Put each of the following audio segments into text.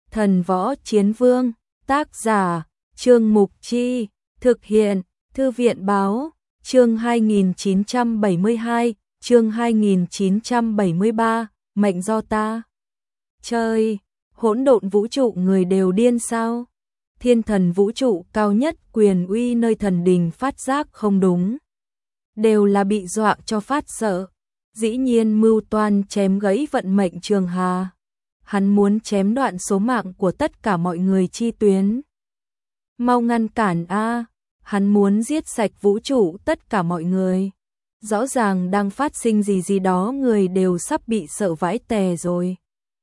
Thần Võ Chiến Vương, tác giả, Trương Mục Chi, thực hiện, Thư viện Báo, chương 2972, chương 2973, mệnh do ta. Chơi, hỗn độn vũ trụ người đều điên sao? Thiên thần vũ trụ cao nhất quyền uy nơi thần đình phát giác không đúng. Đều là bị dọa cho phát sợ. Dĩ nhiên mưu toan chém gãy vận mệnh Trường Hà. Hắn muốn chém đoạn số mạng của tất cả mọi người chi tuyến. Mau ngăn cản a, hắn muốn giết sạch vũ trụ tất cả mọi người. Rõ ràng đang phát sinh gì đó người đều sắp bị sợ vãi tè rồi.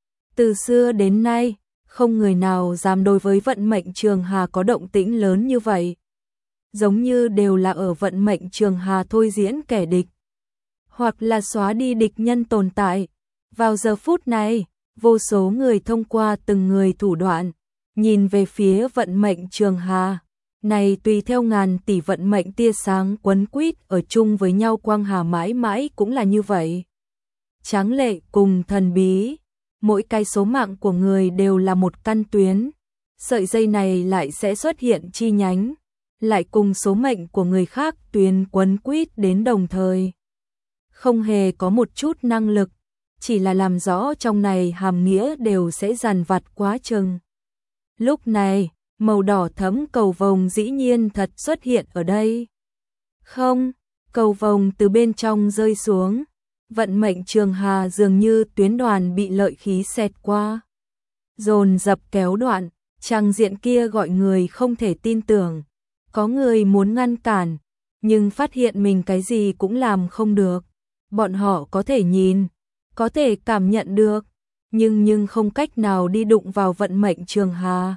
Từ xưa đến nay, không người nào dám đối với vận mệnh Trường Hà có động tĩnh lớn như vậy. Giống như đều là ở vận mệnh Trường Hà thôi diễn kẻ địch. Hoặc là xóa đi địch nhân tồn tại. Vào giờ phút này, vô số người thông qua từng người thủ đoạn, nhìn về phía vận mệnh Trường Hà. Này tùy theo ngàn tỷ vận mệnh tia sáng quấn quýt ở chung với nhau quang hà mãi mãi cũng là như vậy. Tráng lệ cùng thần bí, mỗi cái số mạng của người đều là một căn tuyến. Sợi dây này lại sẽ xuất hiện chi nhánh, lại cùng số mệnh của người khác tuyến quấn quýt đến đồng thời. Không hề có một chút năng lực, chỉ là làm rõ trong này hàm nghĩa đều sẽ dằn vặt quá chừng. Lúc này, màu đỏ thẫm cầu vồng dĩ nhiên thật xuất hiện ở đây. Không, cầu vồng từ bên trong rơi xuống. Vận mệnh Trường Hà dường như tuyến đoàn bị lợi khí xẹt qua. Dồn dập kéo đoạn, trang diện kia gọi người không thể tin tưởng. Có người muốn ngăn cản, nhưng phát hiện mình cái gì cũng làm không được. Bọn họ có thể nhìn, có thể cảm nhận được, nhưng không cách nào đi đụng vào vận mệnh Trường Hà.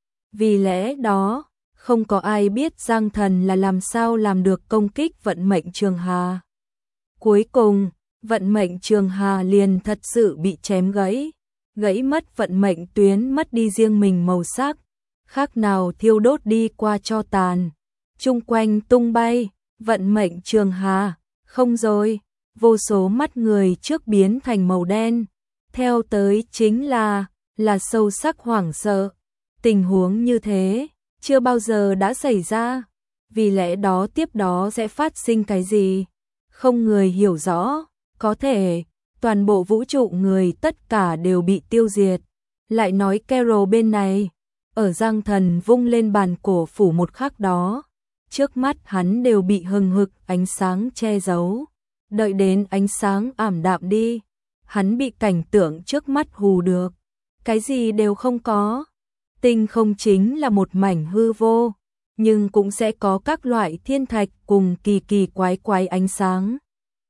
Vì lẽ đó, không có ai biết Giang Thần là làm sao làm được công kích vận mệnh Trường Hà. Cuối cùng, vận mệnh Trường Hà liền thật sự bị chém gãy, gãy mất vận mệnh tuyến, mất đi riêng mình màu sắc, khác nào thiêu đốt đi qua tro tàn. Chung quanh tung bay, vận mệnh Trường Hà, không rồi, vô số mắt người trước biến thành màu đen, theo tới chính là sâu sắc hoảng sợ. Tình huống như thế, chưa bao giờ đã xảy ra, vì lẽ đó tiếp đó sẽ phát sinh cái gì? Không người hiểu rõ, có thể, toàn bộ vũ trụ người tất cả đều bị tiêu diệt. Lại nói Carol bên này, ở Giang Thần vung lên bàn cổ phủ một khắc đó, trước mắt hắn đều bị hừng hực ánh sáng che giấu. Đợi đến ánh sáng ảm đạm đi, hắn bị cảnh tượng trước mắt hù được. Cái gì đều không có. Tinh không chính là một mảnh hư vô, nhưng cũng sẽ có các loại thiên thạch cùng kỳ quái ánh sáng.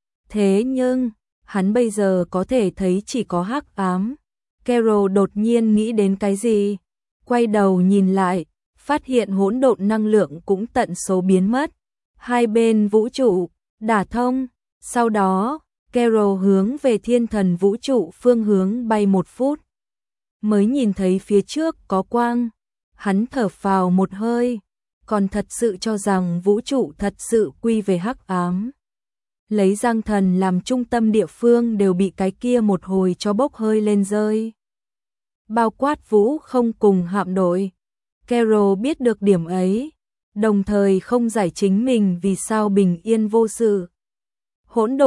Thế nhưng, hắn bây giờ có thể thấy chỉ có hắc ám. Carol đột nhiên nghĩ đến cái gì, quay đầu nhìn lại, phát hiện hỗn độn năng lượng cũng tận số biến mất. Hai bên vũ trụ đả thông, sau đó, Carol hướng về thiên thần vũ trụ phương hướng bay 1 phút. Mới nhìn thấy phía trước có quang, hắn thở phào một hơi, còn thật sự cho rằng vũ trụ thật sự quy về hắc ám. Lấy Giang Thần làm trung tâm địa phương đều bị cái kia một hồi cho bốc hơi lên rơi. Bao quát vũ không cùng hạm đội. Carol biết được điểm ấy, đồng thời không giải chính mình vì sao bình yên vô sự. Hỗn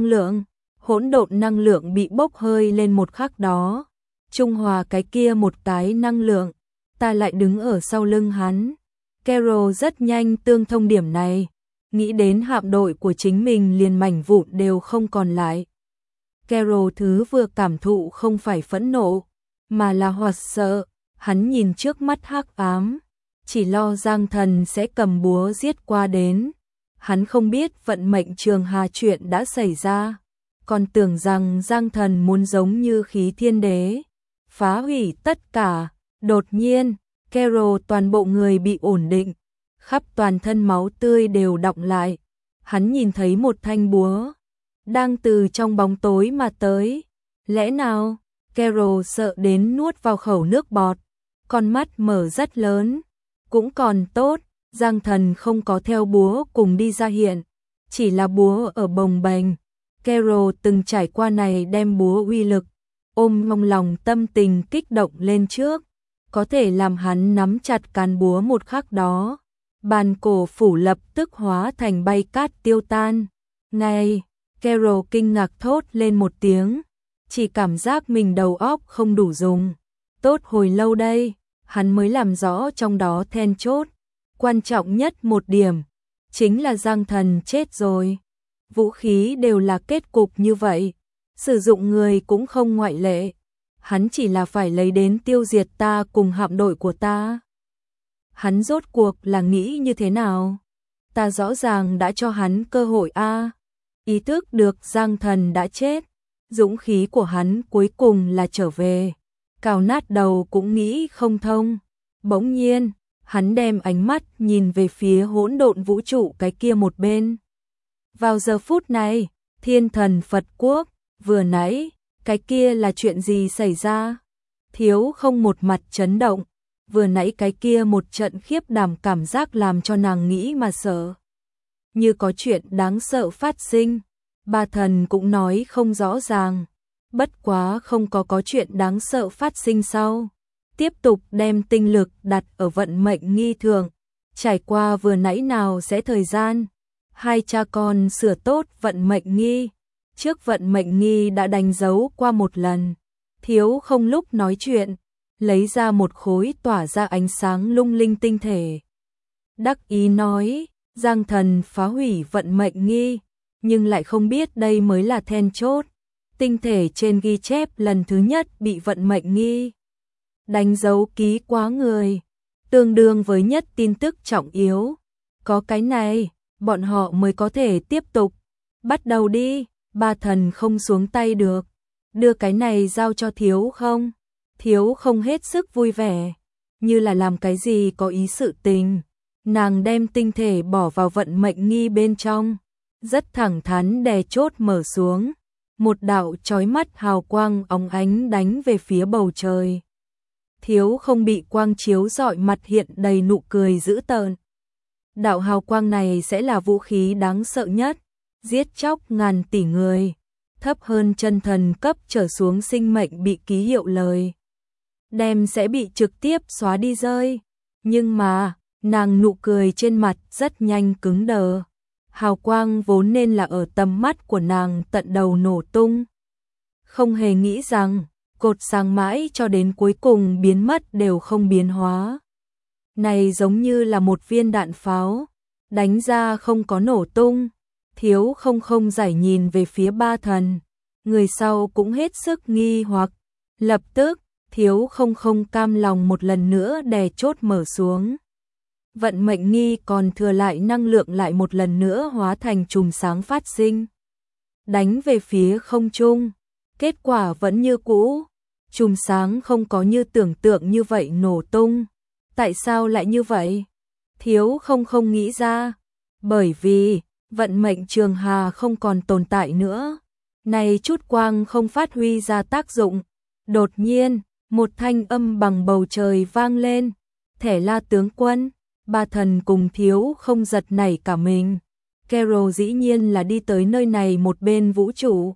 độn năng lượng bị bốc hơi lên một khắc đó. Trung hòa cái kia một cái năng lượng, ta lại đứng ở sau lưng hắn. Carol rất nhanh tương thông điểm này, nghĩ đến hạm đội của chính mình liền mảnh vụn đều không còn lại. Carol thứ vừa cảm thụ không phải phẫn nộ, mà là hoảng sợ. Hắn nhìn trước mắt hắc ám, chỉ lo Giang Thần sẽ cầm búa giết qua đến. Hắn không biết vận mệnh Trường Hà chuyện đã xảy ra, còn tưởng rằng Giang Thần muốn giống như khí thiên đế, phá hủy tất cả. Đột nhiên, Carol toàn bộ người bị ổn định, khắp toàn thân máu tươi đều đọng lại. Hắn nhìn thấy một thanh búa, đang từ trong bóng tối mà tới. Lẽ nào? Carol sợ đến nuốt vào khẩu nước bọt, con mắt mở rất lớn. Cũng còn tốt, Giang Thần không có theo búa cùng đi ra hiện, chỉ là búa ở bồng bềnh. Carol từng trải qua này đem búa uy lực, ôm trong lòng tâm tình kích động lên trước. có thể làm hắn nắm chặt cán búa một khắc đó. Bàn cổ phủ lập tức hóa thành bay cát tiêu tan. Ngay, Carol kinh ngạc thốt lên một tiếng, chỉ cảm giác mình đầu óc không đủ dùng. Tốt hồi lâu đây, hắn mới làm rõ trong đó then chốt. Quan trọng nhất một điểm, chính là Giang Thần chết rồi. Vũ khí đều là kết cục như vậy, sử dụng người cũng không ngoại lệ. Hắn chỉ là phải lấy đến tiêu diệt ta cùng hạm đội của ta. Hắn rốt cuộc là nghĩ như thế nào? Ta rõ ràng đã cho hắn cơ hội a. Ý thức được Giang Thần đã chết, dũng khí của hắn cuối cùng là trở về. Cào nát đầu cũng nghĩ không thông. Bỗng nhiên, hắn đem ánh mắt nhìn về phía hỗn độn vũ trụ cái kia một bên. Vào giờ phút này, Thiên Thần Phật Quốc, vừa nãy, cái kia là chuyện gì xảy ra? Thiếu không một mặt chấn động, vừa nãy cái kia một trận khiếp đảm cảm giác làm cho nàng nghĩ mà sợ. Như có chuyện đáng sợ phát sinh, ba thần cũng nói không rõ ràng, bất quá không có chuyện đáng sợ phát sinh sau. Tiếp tục đem tinh lực đặt ở vận mệnh nghi thường, trải qua vừa nãy nào sẽ thời gian. Hai cha con sửa tốt vận mệnh nghi, trước vận mệnh nghi đã đánh dấu qua một lần. Thiếu không lúc nói chuyện, lấy ra một khối tỏa ra ánh sáng lung linh tinh thể. Đắc ý nói, Giang Thần phá hủy vận mệnh nghi, nhưng lại không biết đây mới là then chốt. Tinh thể trên ghi chép lần thứ nhất bị vận mệnh nghi đánh dấu ký quá người, tương đương với nhất tin tức trọng yếu. Có cái này, bọn họ mới có thể tiếp tục. Bắt đầu đi, ba thần không xuống tay được. Đưa cái này giao cho Thiếu không? Thiếu không hết sức vui vẻ, như là làm cái gì có ý sự tình. Nàng đem tinh thể bỏ vào vận mệnh nghi bên trong, rất thẳng thắn đè chốt mở xuống. Một đạo chói mắt hào quang óng ánh đánh về phía bầu trời. Thiếu không bị quang chiếu rọi mặt hiện đầy nụ cười dữ tợn. Đạo hào quang này sẽ là vũ khí đáng sợ nhất, giết chóc ngàn tỷ người. Thấp hơn chân thần cấp trở xuống sinh mệnh bị ký hiệu lời đem sẽ bị trực tiếp xóa đi rơi. Nhưng mà, nàng nụ cười trên mặt rất nhanh cứng đờ. Hào quang vốn nên là ở tầm mắt của nàng tận đầu nổ tung. Không hề nghĩ rằng, cột sáng mãi cho đến cuối cùng biến mất đều không biến hóa. Này giống như là một viên đạn pháo, đánh ra không có nổ tung. Thiếu không giải nhìn về phía ba thần, người sau cũng hết sức nghi hoặc. Lập tức, Thiếu không cam lòng một lần nữa đè chốt mở xuống. Vận mệnh nghi còn thừa lại năng lượng lại một lần nữa hóa thành chùm sáng phát sinh. Đánh về phía không trung, kết quả vẫn như cũ. Chùm sáng không có như tưởng tượng như vậy nổ tung. Tại sao lại như vậy? Thiếu không nghĩ ra. Bởi vì, vận mệnh trường hà không còn tồn tại nữa. Này chút quang không phát huy ra tác dụng. Đột nhiên, một thanh âm bằng bầu trời vang lên. Thẻ La tướng quân, ba thần cùng Thiếu không giật nảy cả mình. Carol dĩ nhiên là đi tới nơi này một bên vũ trụ.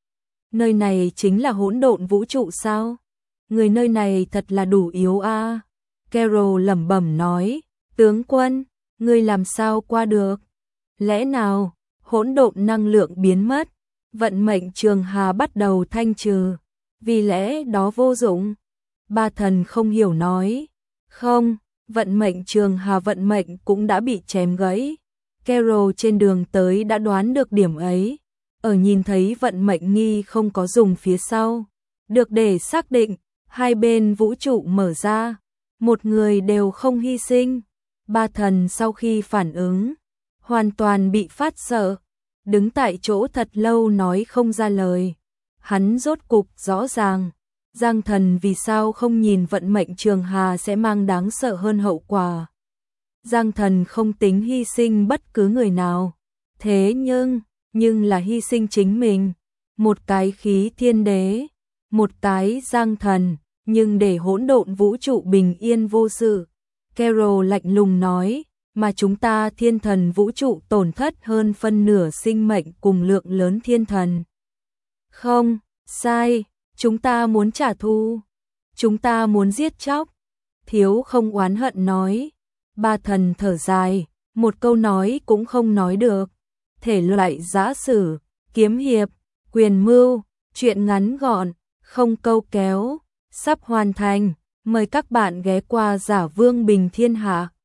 Nơi này chính là hỗn độn vũ trụ sao? Người nơi này thật là đủ yếu a. Carol lẩm bẩm nói, tướng quân, ngươi làm sao qua được? Lẽ nào, hỗn độn năng lượng biến mất, vận mệnh trường hà bắt đầu thanh trừ, vì lẽ đó vô dụng? Ba thần không hiểu nói, không, vận mệnh trường hà vận mệnh cũng đã bị chém gãy. Carol trên đường tới đã đoán được điểm ấy, ở nhìn thấy vận mệnh nghi không có dùng phía sau, được để xác định, hai bên vũ trụ mở ra, một người đều không hy sinh. Ba thần sau khi phản ứng, hoàn toàn bị phát sợ, đứng tại chỗ thật lâu nói không ra lời. Hắn rốt cục rõ ràng, Giang Thần vì sao không nhìn vận mệnh trường hà sẽ mang đáng sợ hơn hậu quả. Giang Thần không tính hy sinh bất cứ người nào, thế nhưng là hy sinh chính mình, một cái khí thiên đế, một cái Giang Thần, nhưng để hỗn độn vũ trụ bình yên vô sự. Carol lạnh lùng nói, mà chúng ta thiên thần vũ trụ tổn thất hơn phân nửa sinh mệnh cùng lượng lớn thiên thần. Không, sai, chúng ta muốn trả thù, chúng ta muốn giết chóc. Thiếu không oán hận nói. Ba thần thở dài, một câu nói cũng không nói được. Thể loại giã sử, kiếm hiệp, quyền mưu, truyện ngắn gọn, không câu kéo, sắp hoàn thành. Mời các bạn ghé qua Giả Vương Bình Thiên Hạ.